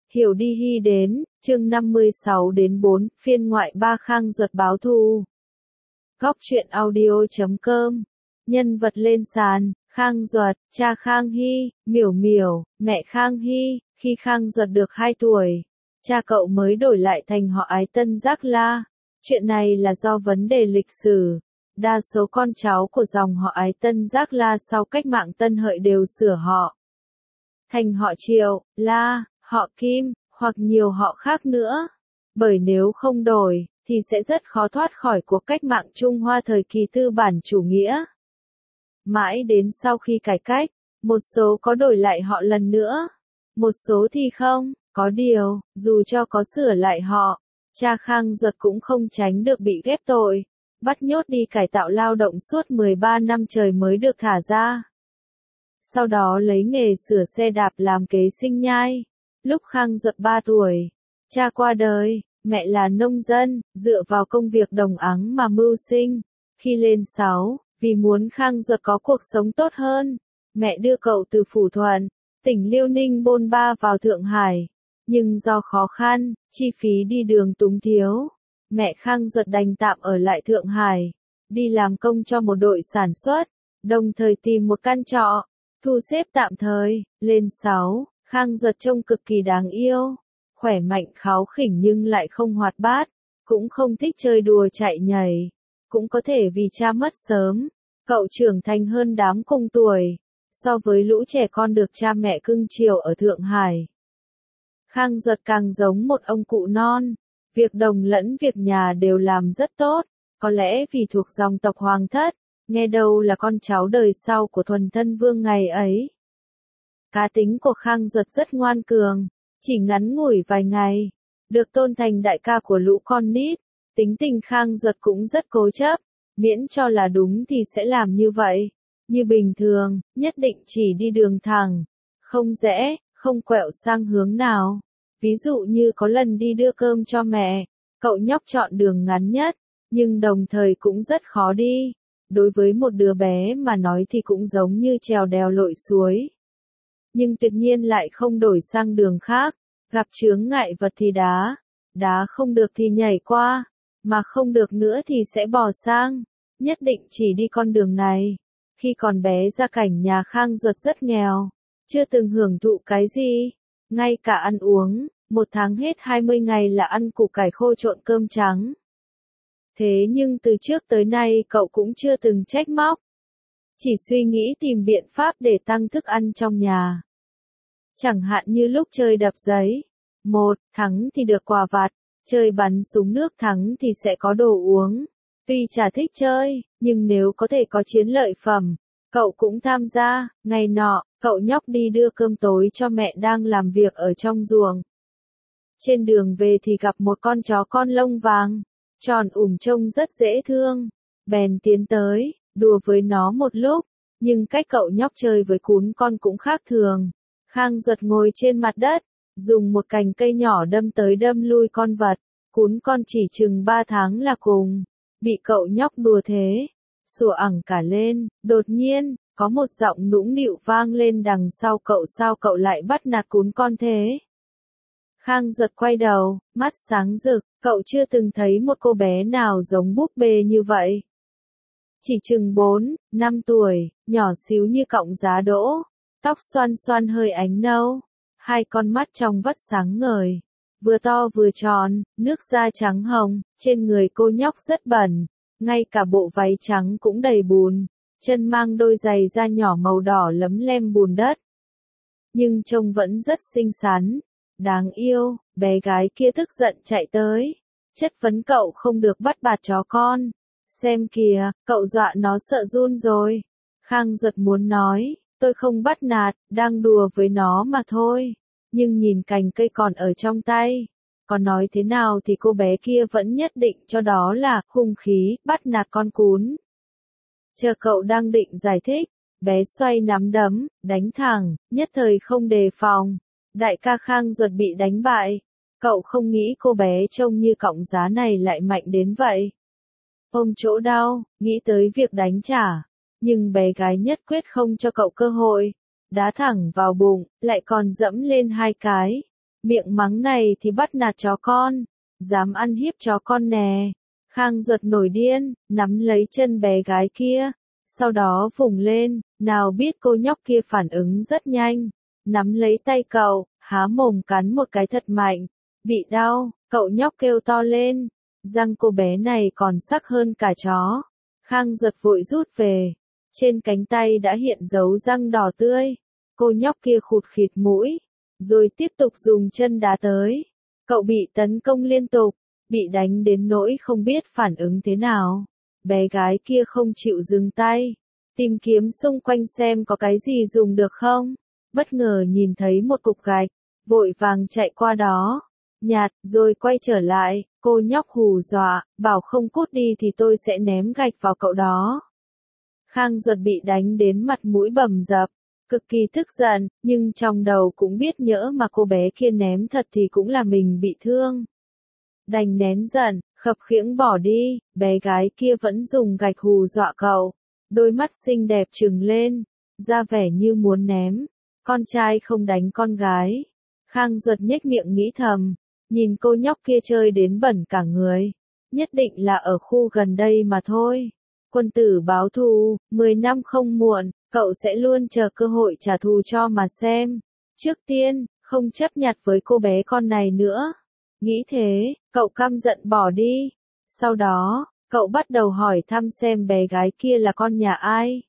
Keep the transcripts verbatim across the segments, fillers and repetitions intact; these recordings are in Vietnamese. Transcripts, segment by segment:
Hiểu đi hy đến, chương năm mươi sáu đến bốn, phiên ngoại ba Khang Duật báo thù. Góc truyện audio chấm com. Nhân vật lên sàn, Khang Duật, cha Khang Hy, Miểu Miểu, mẹ Khang Hy. Khi Khang Duật được hai tuổi, cha cậu mới đổi lại thành họ Ái Tân Giác La. Chuyện này là do vấn đề lịch sử. Đa số con cháu của dòng họ Ái Tân Giác La sau cách mạng Tân Hợi đều sửa họ thành họ Triệu, La, họ Kim, hoặc nhiều họ khác nữa. Bởi nếu không đổi, thì sẽ rất khó thoát khỏi cuộc cách mạng Trung Hoa thời kỳ tư bản chủ nghĩa. Mãi đến sau khi cải cách, một số có đổi lại họ lần nữa, một số thì không. Có điều, dù cho có sửa lại họ, cha Khang Duật cũng không tránh được bị ghép tội, bắt nhốt đi cải tạo lao động suốt mười ba năm trời mới được thả ra. Sau đó lấy nghề sửa xe đạp làm kế sinh nhai. Lúc Khang Duật ba tuổi, cha qua đời, mẹ là nông dân, dựa vào công việc đồng áng mà mưu sinh. Khi lên sáu, vì muốn Khang Duật có cuộc sống tốt hơn, mẹ đưa cậu từ Phủ Thuận, tỉnh Liêu Ninh bôn ba vào Thượng Hải. Nhưng do khó khăn, chi phí đi đường túng thiếu, mẹ Khang Duật đành tạm ở lại Thượng Hải, đi làm công cho một đội sản xuất, đồng thời tìm một căn trọ, thu xếp tạm thời. Lên sáu, Khang Duật trông cực kỳ đáng yêu, khỏe mạnh kháu khỉnh nhưng lại không hoạt bát, cũng không thích chơi đùa chạy nhảy. Cũng có thể vì cha mất sớm, cậu trưởng thành hơn đám cùng tuổi, so với lũ trẻ con được cha mẹ cưng chiều ở Thượng Hải. Khang Duật càng giống một ông cụ non, việc đồng lẫn việc nhà đều làm rất tốt, có lẽ vì thuộc dòng tộc Hoàng thất, nghe đâu là con cháu đời sau của thuần thân vương ngày ấy. Cá tính của Khang Duật rất ngoan cường, chỉ ngắn ngủi vài ngày, được tôn thành đại ca của lũ con nít. Tính tình Khang Duật cũng rất cố chấp, miễn cho là đúng thì sẽ làm như vậy. Như bình thường, nhất định chỉ đi đường thẳng, không rẽ, không quẹo sang hướng nào. Ví dụ như có lần đi đưa cơm cho mẹ, cậu nhóc chọn đường ngắn nhất, nhưng đồng thời cũng rất khó đi. Đối với một đứa bé mà nói thì cũng giống như trèo đèo lội suối. Nhưng tuyệt nhiên lại không đổi sang đường khác, gặp chướng ngại vật thì đá, đá không được thì nhảy qua, mà không được nữa thì sẽ bỏ sang, nhất định chỉ đi con đường này. Khi còn bé gia cảnh nhà Khang Duật rất nghèo, chưa từng hưởng thụ cái gì, ngay cả ăn uống, một tháng hết hai mươi ngày là ăn củ cải khô trộn cơm trắng. Thế nhưng từ trước tới nay cậu cũng chưa từng trách móc, chỉ suy nghĩ tìm biện pháp để tăng thức ăn trong nhà. Chẳng hạn như lúc chơi đập giấy, một, thắng thì được quà vặt, chơi bắn súng nước thắng thì sẽ có đồ uống. Tuy chả thích chơi, nhưng nếu có thể có chiến lợi phẩm, cậu cũng tham gia. Ngày nọ, cậu nhóc đi đưa cơm tối cho mẹ đang làm việc ở trong ruộng. Trên đường về thì gặp một con chó con lông vàng, tròn ủng trông rất dễ thương. Bèn tiến tới, đùa với nó một lúc, nhưng cách cậu nhóc chơi với cún con cũng khác thường. Khang Duật ngồi trên mặt đất, dùng một cành cây nhỏ đâm tới đâm lui con vật. Cún con chỉ chừng ba tháng là cùng, bị cậu nhóc đùa thế, sủa ẳng cả lên. Đột nhiên, có một giọng nũng nịu vang lên đằng sau cậu: sao cậu lại bắt nạt cún con thế? Khang Duật quay đầu, mắt sáng rực, cậu chưa từng thấy một cô bé nào giống búp bê như vậy. Chỉ chừng bốn, năm tuổi, nhỏ xíu như cọng giá đỗ, tóc xoăn xoăn hơi ánh nâu, hai con mắt trong vắt sáng ngời, vừa to vừa tròn, nước da trắng hồng. Trên người cô nhóc rất bẩn, ngay cả bộ váy trắng cũng đầy bùn, chân mang đôi giày da nhỏ màu đỏ lấm lem bùn đất. Nhưng trông vẫn rất xinh xắn, đáng yêu. Bé gái kia tức giận chạy tới, chất vấn cậu không được bắt nạt chó con. Xem kìa, cậu dọa nó sợ run rồi. Khang Duật muốn nói, tôi không bắt nạt, đang đùa với nó mà thôi. Nhưng nhìn cành cây còn ở trong tay, còn nói thế nào thì cô bé kia vẫn nhất định cho đó là hung khí, bắt nạt con cún. Chờ cậu đang định giải thích, bé xoay nắm đấm, đánh thẳng, nhất thời không đề phòng. Đại ca Khang Duật bị đánh bại. Cậu không nghĩ cô bé trông như cọng giá này lại mạnh đến vậy. Ôm chỗ đau, nghĩ tới việc đánh trả. Nhưng bé gái nhất quyết không cho cậu cơ hội. Đá thẳng vào bụng, lại còn dẫm lên hai cái. Miệng mắng này thì bắt nạt chó con, dám ăn hiếp chó con nè. Khang Duật nổi điên, nắm lấy chân bé gái kia, sau đó vùng lên, nào biết cô nhóc kia phản ứng rất nhanh, nắm lấy tay cậu, há mồm cắn một cái thật mạnh, bị đau, cậu nhóc kêu to lên, răng cô bé này còn sắc hơn cả chó. Khang Duật vội rút về, trên cánh tay đã hiện dấu răng đỏ tươi, cô nhóc kia khụt khịt mũi, rồi tiếp tục dùng chân đá tới, cậu bị tấn công liên tục, bị đánh đến nỗi không biết phản ứng thế nào. Bé gái kia không chịu dừng tay, tìm kiếm xung quanh xem có cái gì dùng được không, bất ngờ nhìn thấy một cục gạch, vội vàng chạy qua đó, nhặt, rồi quay trở lại, cô nhóc hù dọa, bảo không cút đi thì tôi sẽ ném gạch vào cậu đó. Khang Duật bị đánh đến mặt mũi bầm dập, cực kỳ tức giận, nhưng trong đầu cũng biết nhỡ mà cô bé kia ném thật thì cũng là mình bị thương. Đành nén giận, khập khiễng bỏ đi, bé gái kia vẫn dùng gạch hù dọa cậu, đôi mắt xinh đẹp trừng lên, ra vẻ như muốn ném, con trai không đánh con gái. Khang Duật nhếch miệng nghĩ thầm, nhìn cô nhóc kia chơi đến bẩn cả người, nhất định là ở khu gần đây mà thôi. Quân tử báo thù, mười năm không muộn, cậu sẽ luôn chờ cơ hội trả thù cho mà xem. Trước tiên, không chấp nhặt với cô bé con này nữa. Nghĩ thế, cậu căm giận bỏ đi. Sau đó, cậu bắt đầu hỏi thăm xem bé gái kia là con nhà ai.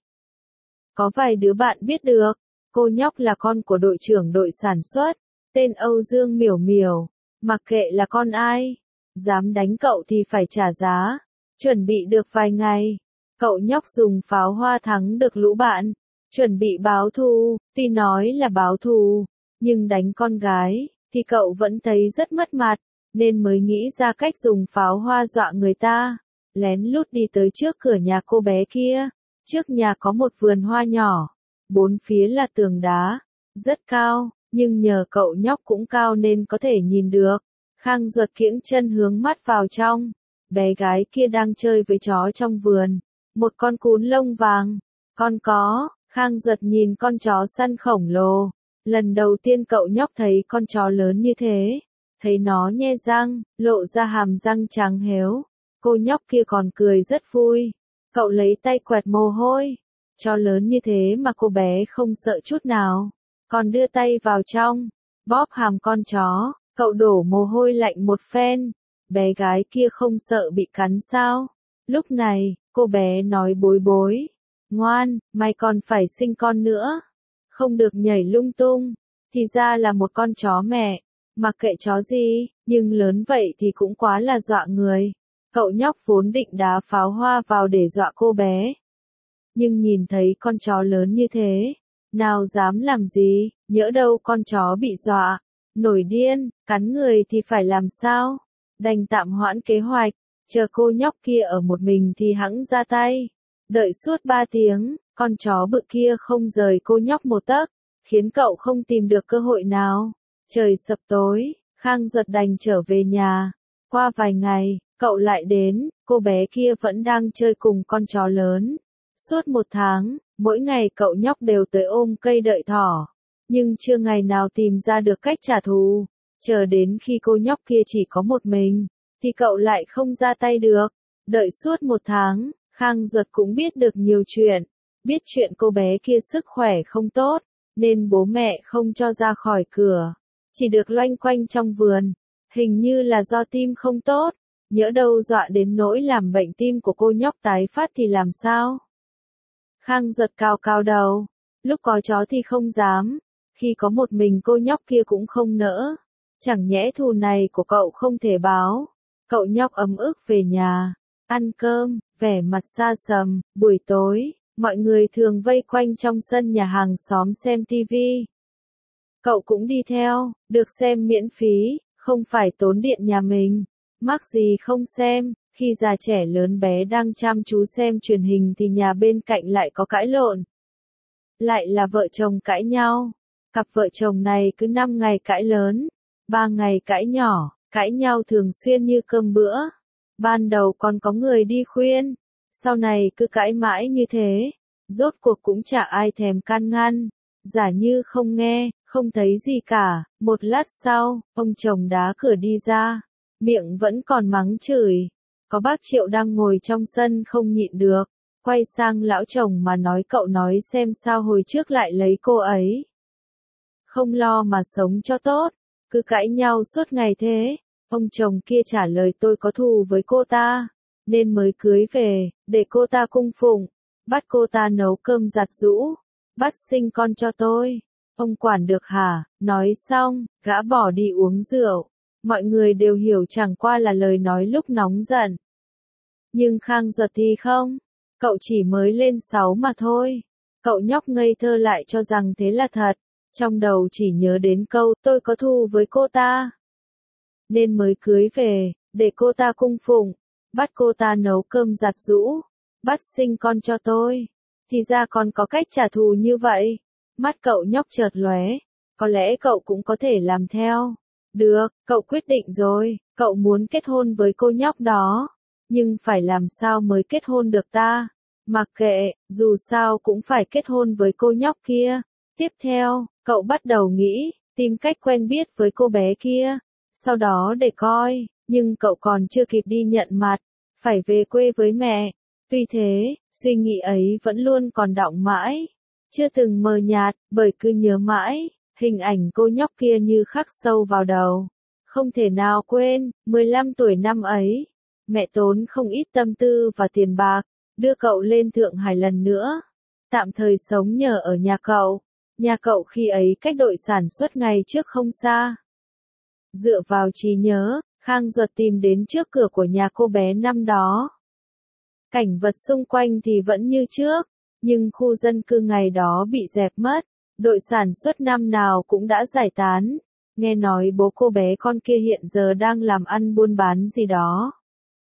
Có vài đứa bạn biết được, cô nhóc là con của đội trưởng đội sản xuất, tên Âu Dương Miểu Miểu. Mặc kệ là con ai, dám đánh cậu thì phải trả giá. Chuẩn bị được vài ngày, cậu nhóc dùng pháo hoa thắng được lũ bạn, chuẩn bị báo thù. Tuy nói là báo thù, nhưng đánh con gái thì cậu vẫn thấy rất mất mặt, nên mới nghĩ ra cách dùng pháo hoa dọa người ta. Lén lút đi tới trước cửa nhà cô bé kia. Trước nhà có một vườn hoa nhỏ, bốn phía là tường đá, rất cao, nhưng nhờ cậu nhóc cũng cao nên có thể nhìn được. Khang Duật kiễng chân hướng mắt vào trong, bé gái kia đang chơi với chó trong vườn, một con cún lông vàng. Con có, Khang Duật nhìn con chó săn khổng lồ, lần đầu tiên cậu nhóc thấy con chó lớn như thế, thấy nó nhe răng, lộ ra hàm răng trắng héo, cô nhóc kia còn cười rất vui. Cậu lấy tay quẹt mồ hôi, chó lớn như thế mà cô bé không sợ chút nào, còn đưa tay vào trong, bóp hàm con chó, cậu đổ mồ hôi lạnh một phen, bé gái kia không sợ bị cắn sao. Lúc này, cô bé nói bối bối, ngoan, mày còn phải sinh con nữa, không được nhảy lung tung, thì ra là một con chó mẹ, mặc kệ chó gì, nhưng lớn vậy thì cũng quá là dọa người. Cậu nhóc vốn định đá pháo hoa vào để dọa cô bé, nhưng nhìn thấy con chó lớn như thế, nào dám làm gì, nhỡ đâu con chó bị dọa, nổi điên, cắn người thì phải làm sao, đành tạm hoãn kế hoạch, chờ cô nhóc kia ở một mình thì hẵng ra tay. Đợi suốt ba tiếng, con chó bự kia không rời cô nhóc một tấc, khiến cậu không tìm được cơ hội nào. Trời sập tối, Khang Duật đành trở về nhà. Qua vài ngày, cậu lại đến, cô bé kia vẫn đang chơi cùng con chó lớn. Suốt một tháng, mỗi ngày cậu nhóc đều tới ôm cây đợi thỏ, nhưng chưa ngày nào tìm ra được cách trả thù. Chờ đến khi cô nhóc kia chỉ có một mình, thì cậu lại không ra tay được. Đợi suốt một tháng, Khang Duật cũng biết được nhiều chuyện, biết chuyện cô bé kia sức khỏe không tốt, nên bố mẹ không cho ra khỏi cửa, chỉ được loanh quanh trong vườn, hình như là do tim không tốt, nhỡ đâu dọa đến nỗi làm bệnh tim của cô nhóc tái phát thì làm sao? Khang Duật cao cao đầu, lúc có chó thì không dám, khi có một mình cô nhóc kia cũng không nỡ, chẳng nhẽ thù này của cậu không thể báo. Cậu nhóc ấm ức về nhà, ăn cơm, vẻ mặt xa sầm. Buổi tối, mọi người thường vây quanh trong sân nhà hàng xóm xem tivi. Cậu cũng đi theo, được xem miễn phí, không phải tốn điện nhà mình. Mắc gì không xem, khi già trẻ lớn bé đang chăm chú xem truyền hình thì nhà bên cạnh lại có cãi lộn. Lại là vợ chồng cãi nhau. Cặp vợ chồng này cứ năm ngày cãi lớn, ba ngày cãi nhỏ, cãi nhau thường xuyên như cơm bữa. Ban đầu còn có người đi khuyên, sau này cứ cãi mãi như thế, rốt cuộc cũng chả ai thèm can ngăn. giả như không nghe, không thấy gì cả. Một lát sau, ông chồng đá cửa đi ra, miệng vẫn còn mắng chửi. Có bác Triệu đang ngồi trong sân không nhịn được, quay sang lão chồng mà nói cậu nói xem sao hồi trước lại lấy cô ấy. Không lo mà sống cho tốt, cứ cãi nhau suốt ngày thế. Ông chồng kia trả lời tôi có thù với cô ta, nên mới cưới về, để cô ta cung phụng, bắt cô ta nấu cơm giặt giũ, bắt sinh con cho tôi. Ông quản được hả? Nói xong, gã bỏ đi uống rượu. Mọi người đều hiểu chẳng qua là lời nói lúc nóng giận. Nhưng Khang Duật thì không, cậu chỉ mới lên sáu mà thôi. Cậu nhóc ngây thơ lại cho rằng thế là thật, trong đầu chỉ nhớ đến câu tôi có thù với cô ta, nên mới cưới về, để cô ta cung phụng, bắt cô ta nấu cơm giặt giũ, bắt sinh con cho tôi. Thì ra còn có cách trả thù như vậy. Mắt cậu nhóc chợt lóe, có lẽ cậu cũng có thể làm theo. Được, cậu quyết định rồi, cậu muốn kết hôn với cô nhóc đó. Nhưng phải làm sao mới kết hôn được ta? Mặc kệ, dù sao cũng phải kết hôn với cô nhóc kia. Tiếp theo, cậu bắt đầu nghĩ, tìm cách quen biết với cô bé kia. Sau đó để coi, nhưng cậu còn chưa kịp đi nhận mặt, phải về quê với mẹ. Tuy thế, suy nghĩ ấy vẫn luôn còn đọng mãi, chưa từng mờ nhạt, bởi cứ nhớ mãi, hình ảnh cô nhóc kia như khắc sâu vào đầu. Không thể nào quên, mười lăm tuổi năm ấy, mẹ tốn không ít tâm tư và tiền bạc, đưa cậu lên Thượng Hải lần nữa, tạm thời sống nhờ ở nhà cậu. Nhà cậu khi ấy cách đội sản xuất ngày trước không xa. Dựa vào trí nhớ, Khang Duật tìm đến trước cửa của nhà cô bé năm đó. Cảnh vật xung quanh thì vẫn như trước, nhưng khu dân cư ngày đó bị dẹp mất, đội sản xuất năm nào cũng đã giải tán. Nghe nói bố cô bé con kia hiện giờ đang làm ăn buôn bán gì đó.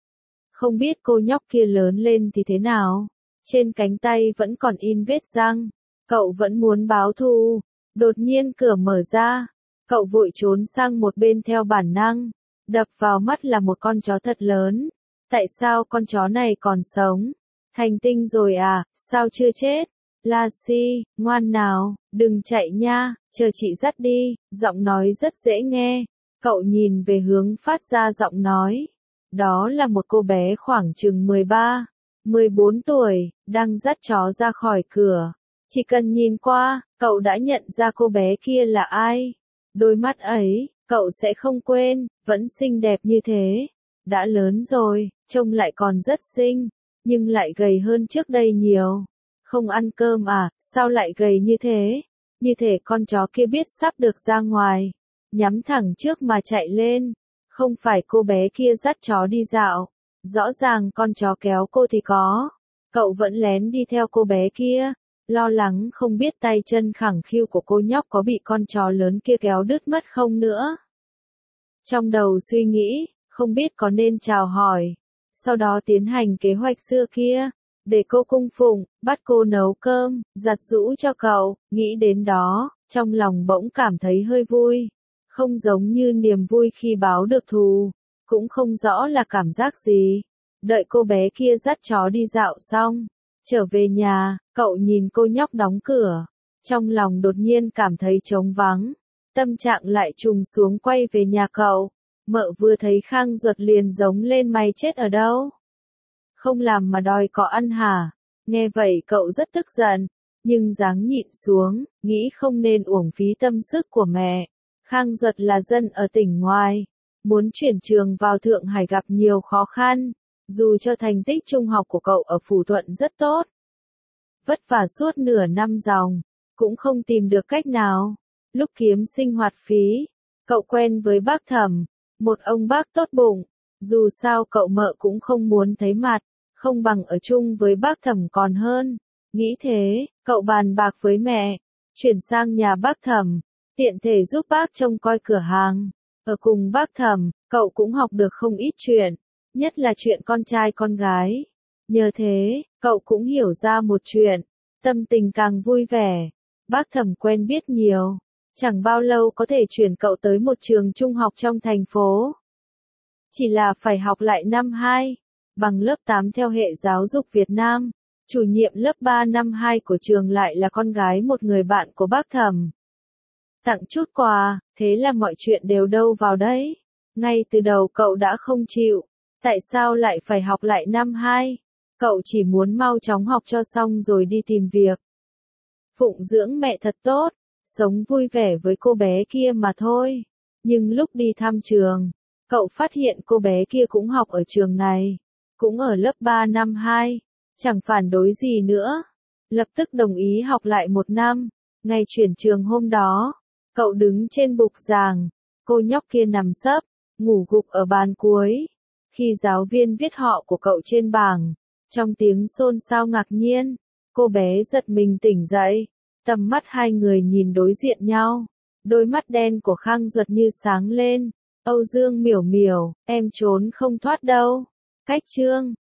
Không biết cô nhóc kia lớn lên thì thế nào, trên cánh tay vẫn còn in vết răng, cậu vẫn muốn báo thù. Đột nhiên cửa mở ra, cậu vội trốn sang một bên theo bản năng, đập vào mắt là một con chó thật lớn. Tại sao con chó này còn sống? Thành tinh rồi à, sao chưa chết? La Si, ngoan nào, đừng chạy nha, chờ chị dắt đi. Giọng nói rất dễ nghe. Cậu nhìn về hướng phát ra giọng nói. Đó là một cô bé khoảng chừng mười ba, mười bốn tuổi, đang dắt chó ra khỏi cửa. Chỉ cần nhìn qua, cậu đã nhận ra cô bé kia là ai. Đôi mắt ấy, cậu sẽ không quên, vẫn xinh đẹp như thế. Đã lớn rồi, trông lại còn rất xinh, nhưng lại gầy hơn trước đây nhiều. Không ăn cơm à, sao lại gầy như thế? Như thể con chó kia biết sắp được ra ngoài, nhắm thẳng trước mà chạy lên. Không phải cô bé kia dắt chó đi dạo, rõ ràng con chó kéo cô thì có. Cậu vẫn lén đi theo cô bé kia, lo lắng không biết tay chân khẳng khiu của cô nhóc có bị con chó lớn kia kéo đứt mất không nữa. Trong đầu suy nghĩ, không biết có nên chào hỏi, sau đó tiến hành kế hoạch xưa kia, để cô cung phụng, bắt cô nấu cơm, giặt giũ cho cậu. Nghĩ đến đó, trong lòng bỗng cảm thấy hơi vui. Không giống như niềm vui khi báo được thù, cũng không rõ là cảm giác gì. Đợi cô bé kia dắt chó đi dạo xong, trở về nhà, cậu nhìn cô nhóc đóng cửa, trong lòng đột nhiên cảm thấy trống vắng, tâm trạng lại trùng xuống quay về nhà cậu. Mợ vừa thấy Khang Duật liền giống lên mày chết ở đâu? Không làm mà đòi có ăn hả? Nghe vậy cậu rất tức giận, nhưng dáng nhịn xuống, nghĩ không nên uổng phí tâm sức của mẹ. Khang Duật là dân ở tỉnh ngoài, muốn chuyển trường vào Thượng Hải gặp nhiều khó khăn, dù cho thành tích trung học của cậu ở Phủ Thuận rất tốt. Vất vả suốt nửa năm ròng, cũng không tìm được cách nào. Lúc kiếm sinh hoạt phí, cậu quen với bác Thẩm, một ông bác tốt bụng, dù sao cậu mợ cũng không muốn thấy mặt, không bằng ở chung với bác Thẩm còn hơn. Nghĩ thế, cậu bàn bạc với mẹ, chuyển sang nhà bác Thẩm, tiện thể giúp bác trông coi cửa hàng. Ở cùng bác Thẩm, cậu cũng học được không ít chuyện, nhất là chuyện con trai con gái. Nhờ thế, cậu cũng hiểu ra một chuyện, tâm tình càng vui vẻ. Bác Thẩm quen biết nhiều, chẳng bao lâu có thể chuyển cậu tới một trường trung học trong thành phố. Chỉ là phải học lại năm hai, bằng lớp tám theo hệ giáo dục Việt Nam. Chủ nhiệm lớp ba năm hai của trường lại là con gái một người bạn của bác Thẩm. Tặng chút quà, thế là mọi chuyện đều đâu vào đấy. Ngay từ đầu cậu đã không chịu. Tại sao lại phải học lại năm hai? Cậu chỉ muốn mau chóng học cho xong rồi đi tìm việc. Phụng dưỡng mẹ thật tốt, sống vui vẻ với cô bé kia mà thôi. Nhưng lúc đi thăm trường, cậu phát hiện cô bé kia cũng học ở trường này, cũng ở lớp ba năm hai, chẳng phản đối gì nữa. Lập tức đồng ý học lại một năm. Ngày chuyển trường hôm đó, cậu đứng trên bục giảng, cô nhóc kia nằm sấp, ngủ gục ở bàn cuối. Khi giáo viên viết họ của cậu trên bảng, trong tiếng xôn xao ngạc nhiên, cô bé giật mình tỉnh dậy, tầm mắt hai người nhìn đối diện nhau, đôi mắt đen của Khang Duật như sáng lên. Âu Dương miểu miểu, em trốn không thoát đâu. Cách chương